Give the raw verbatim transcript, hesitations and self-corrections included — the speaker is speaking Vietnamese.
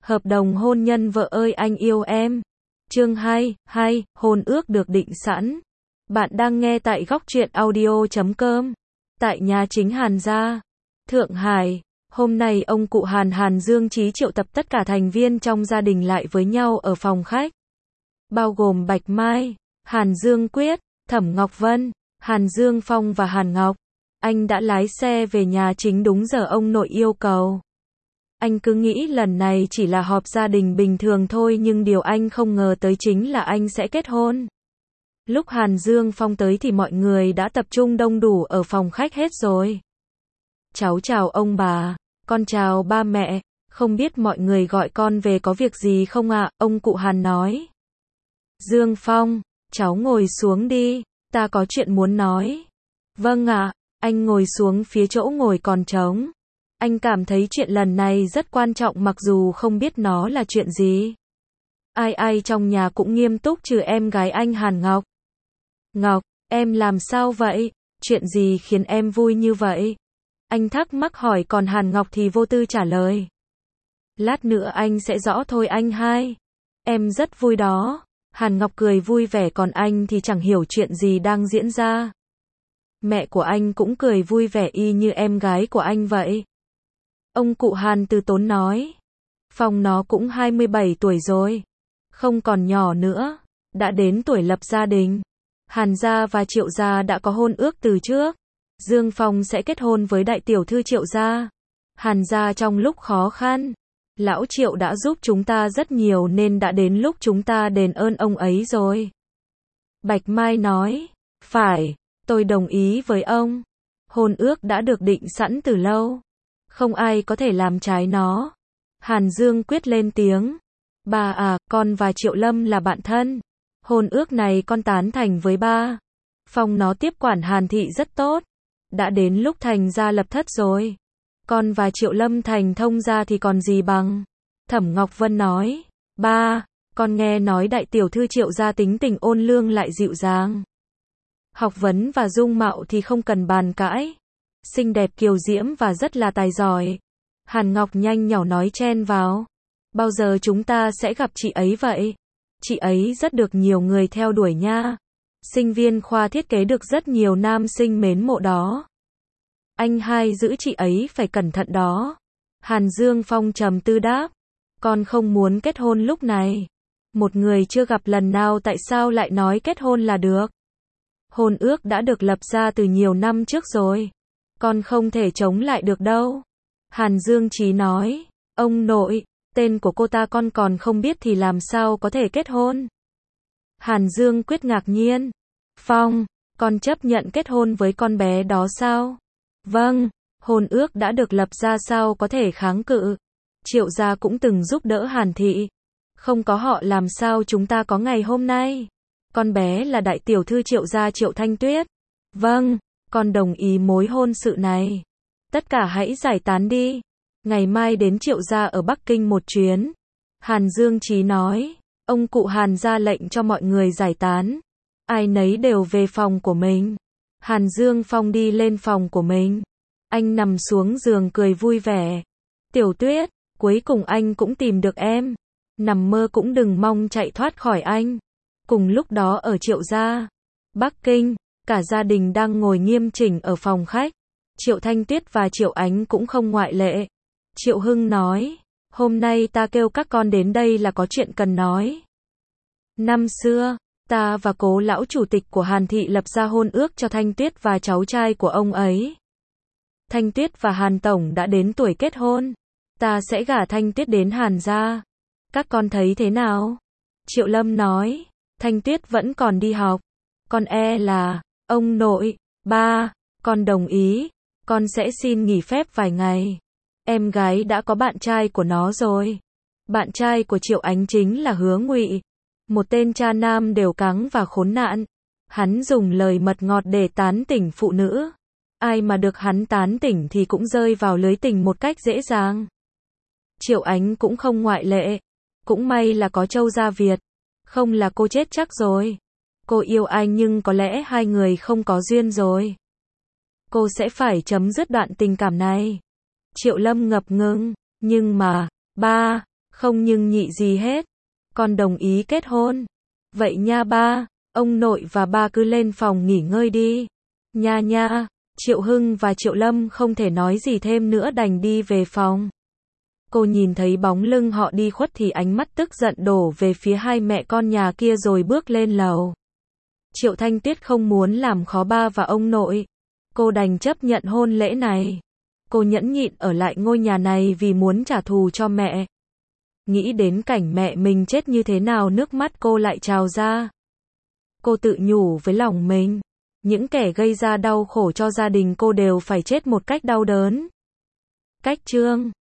Hợp đồng hôn nhân vợ ơi anh yêu em. Chương hai, hai, hôn ước được định sẵn. Bạn đang nghe tại góc truyện audio chấm com. Tại nhà chính Hàn gia, Thượng Hải, hôm nay ông cụ Hàn Hàn Dương Chí triệu tập tất cả thành viên trong gia đình lại với nhau ở phòng khách. Bao gồm Bạch Mai, Hàn Dương Quyết, Thẩm Ngọc Vân, Hàn Dương Phong và Hàn Ngọc. Anh đã lái xe về nhà chính đúng giờ ông nội yêu cầu. Anh cứ nghĩ lần này chỉ là họp gia đình bình thường thôi, nhưng điều anh không ngờ tới chính là anh sẽ kết hôn. Lúc Hàn Dương Phong tới thì mọi người đã tập trung đông đủ ở phòng khách hết rồi. Cháu chào ông bà, con chào ba mẹ, không biết mọi người gọi con về có việc gì không ạ? Ông cụ Hàn nói. Dương Phong, cháu ngồi xuống đi, ta có chuyện muốn nói. Vâng ạ, anh ngồi xuống phía chỗ ngồi còn trống. Anh cảm thấy chuyện lần này rất quan trọng mặc dù không biết nó là chuyện gì. Ai ai trong nhà cũng nghiêm túc trừ em gái anh Hàn Ngọc. Ngọc, em làm sao vậy? Chuyện gì khiến em vui như vậy? Anh thắc mắc hỏi, còn Hàn Ngọc thì vô tư trả lời. Lát nữa anh sẽ rõ thôi anh hai. Em rất vui đó. Hàn Ngọc cười vui vẻ, còn anh thì chẳng hiểu chuyện gì đang diễn ra. Mẹ của anh cũng cười vui vẻ y như em gái của anh vậy. Ông cụ Hàn từ tốn nói. Phong nó cũng hai mươi bảy tuổi rồi. Không còn nhỏ nữa. Đã đến tuổi lập gia đình. Hàn gia và Triệu gia đã có hôn ước từ trước. Dương Phong sẽ kết hôn với đại tiểu thư Triệu gia. Hàn gia trong lúc khó khăn. Lão Triệu đã giúp chúng ta rất nhiều nên đã đến lúc chúng ta đền ơn ông ấy rồi. Bạch Mai nói. Phải, tôi đồng ý với ông. Hôn ước đã được định sẵn từ lâu. Không ai có thể làm trái nó. Hàn Dương Quyết lên tiếng. Ba à, con và Triệu Lâm là bạn thân. Hôn ước này con tán thành với ba. Phong nó tiếp quản Hàn thị rất tốt. Đã đến lúc thành gia lập thất rồi. Con và Triệu Lâm thành thông gia thì còn gì bằng. Thẩm Ngọc Vân nói. Ba, con nghe nói đại tiểu thư Triệu gia tính tình ôn lương lại dịu dàng. Học vấn và dung mạo thì không cần bàn cãi. Xinh đẹp kiều diễm và rất là tài giỏi. Hàn Ngọc nhanh nhỏ nói chen vào. Bao giờ chúng ta sẽ gặp chị ấy vậy? Chị ấy rất được nhiều người theo đuổi nha. Sinh viên khoa thiết kế được rất nhiều nam sinh mến mộ đó. Anh hai giữ chị ấy phải cẩn thận đó. Hàn Dương Phong trầm tư đáp. Con không muốn kết hôn lúc này. Một người chưa gặp lần nào tại sao lại nói kết hôn là được? Hôn ước đã được lập ra từ nhiều năm trước rồi. Con không thể chống lại được đâu. Hàn Dương Chí nói. Ông nội, tên của cô ta con còn không biết thì làm sao có thể kết hôn? Hàn Dương Quyết ngạc nhiên. Phong, con chấp nhận kết hôn với con bé đó sao? Vâng, hôn ước đã được lập ra sao có thể kháng cự. Triệu gia cũng từng giúp đỡ Hàn thị. Không có họ làm sao chúng ta có ngày hôm nay. Con bé là đại tiểu thư Triệu gia Triệu Thanh Tuyết. Vâng, con đồng ý mối hôn sự này. Tất cả hãy giải tán đi. Ngày mai đến Triệu gia ở Bắc Kinh một chuyến. Hàn Dương Chí nói. Ông cụ Hàn ra lệnh cho mọi người giải tán. Ai nấy đều về phòng của mình. Hàn Dương Phong đi lên phòng của mình. Anh nằm xuống giường cười vui vẻ. Tiểu Tuyết, cuối cùng anh cũng tìm được em. Nằm mơ cũng đừng mong chạy thoát khỏi anh. Cùng lúc đó ở Triệu gia, Bắc Kinh, cả gia đình đang ngồi nghiêm chỉnh ở phòng khách. Triệu Thanh Tuyết và Triệu Ánh cũng không ngoại lệ. Triệu Hưng nói, hôm nay ta kêu các con đến đây là có chuyện cần nói. Năm xưa, ta và cố lão chủ tịch của Hàn thị lập ra hôn ước cho Thanh Tuyết và cháu trai của ông ấy. Thanh Tuyết và Hàn tổng đã đến tuổi kết hôn. Ta sẽ gả Thanh Tuyết đến Hàn gia. Các con thấy thế nào? Triệu Lâm nói, Thanh Tuyết vẫn còn đi học. Con e là, ông nội, ba, con đồng ý. Con sẽ xin nghỉ phép vài ngày. Em gái đã có bạn trai của nó rồi. Bạn trai của Triệu Ánh chính là Hứa Ngụy. Một tên cha nam đều cắng và khốn nạn. Hắn dùng lời mật ngọt để tán tỉnh phụ nữ. Ai mà được hắn tán tỉnh thì cũng rơi vào lưới tình một cách dễ dàng. Triệu Ánh cũng không ngoại lệ. Cũng may là có Châu Gia Việt. Không là cô chết chắc rồi. Cô yêu anh nhưng có lẽ hai người không có duyên rồi. Cô sẽ phải chấm dứt đoạn tình cảm này. Triệu Lâm ngập ngừng. Nhưng mà, ba, Không nhưng nhị gì hết. Con đồng ý kết hôn. Vậy nha ba, ông nội và ba cứ lên phòng nghỉ ngơi đi. Nha nha, Triệu Hưng và Triệu Lâm không thể nói gì thêm nữa đành đi về phòng. Cô nhìn thấy bóng lưng họ đi khuất thì ánh mắt tức giận đổ về phía hai mẹ con nhà kia rồi bước lên lầu. Triệu Thanh Tuyết không muốn làm khó ba và ông nội. Cô đành chấp nhận hôn lễ này. Cô nhẫn nhịn ở lại ngôi nhà này vì muốn trả thù cho mẹ. Nghĩ đến cảnh mẹ mình chết như thế nào nước mắt cô lại trào ra. Cô tự nhủ với lòng mình. Những kẻ gây ra đau khổ cho gia đình cô đều phải chết một cách đau đớn. Cách chương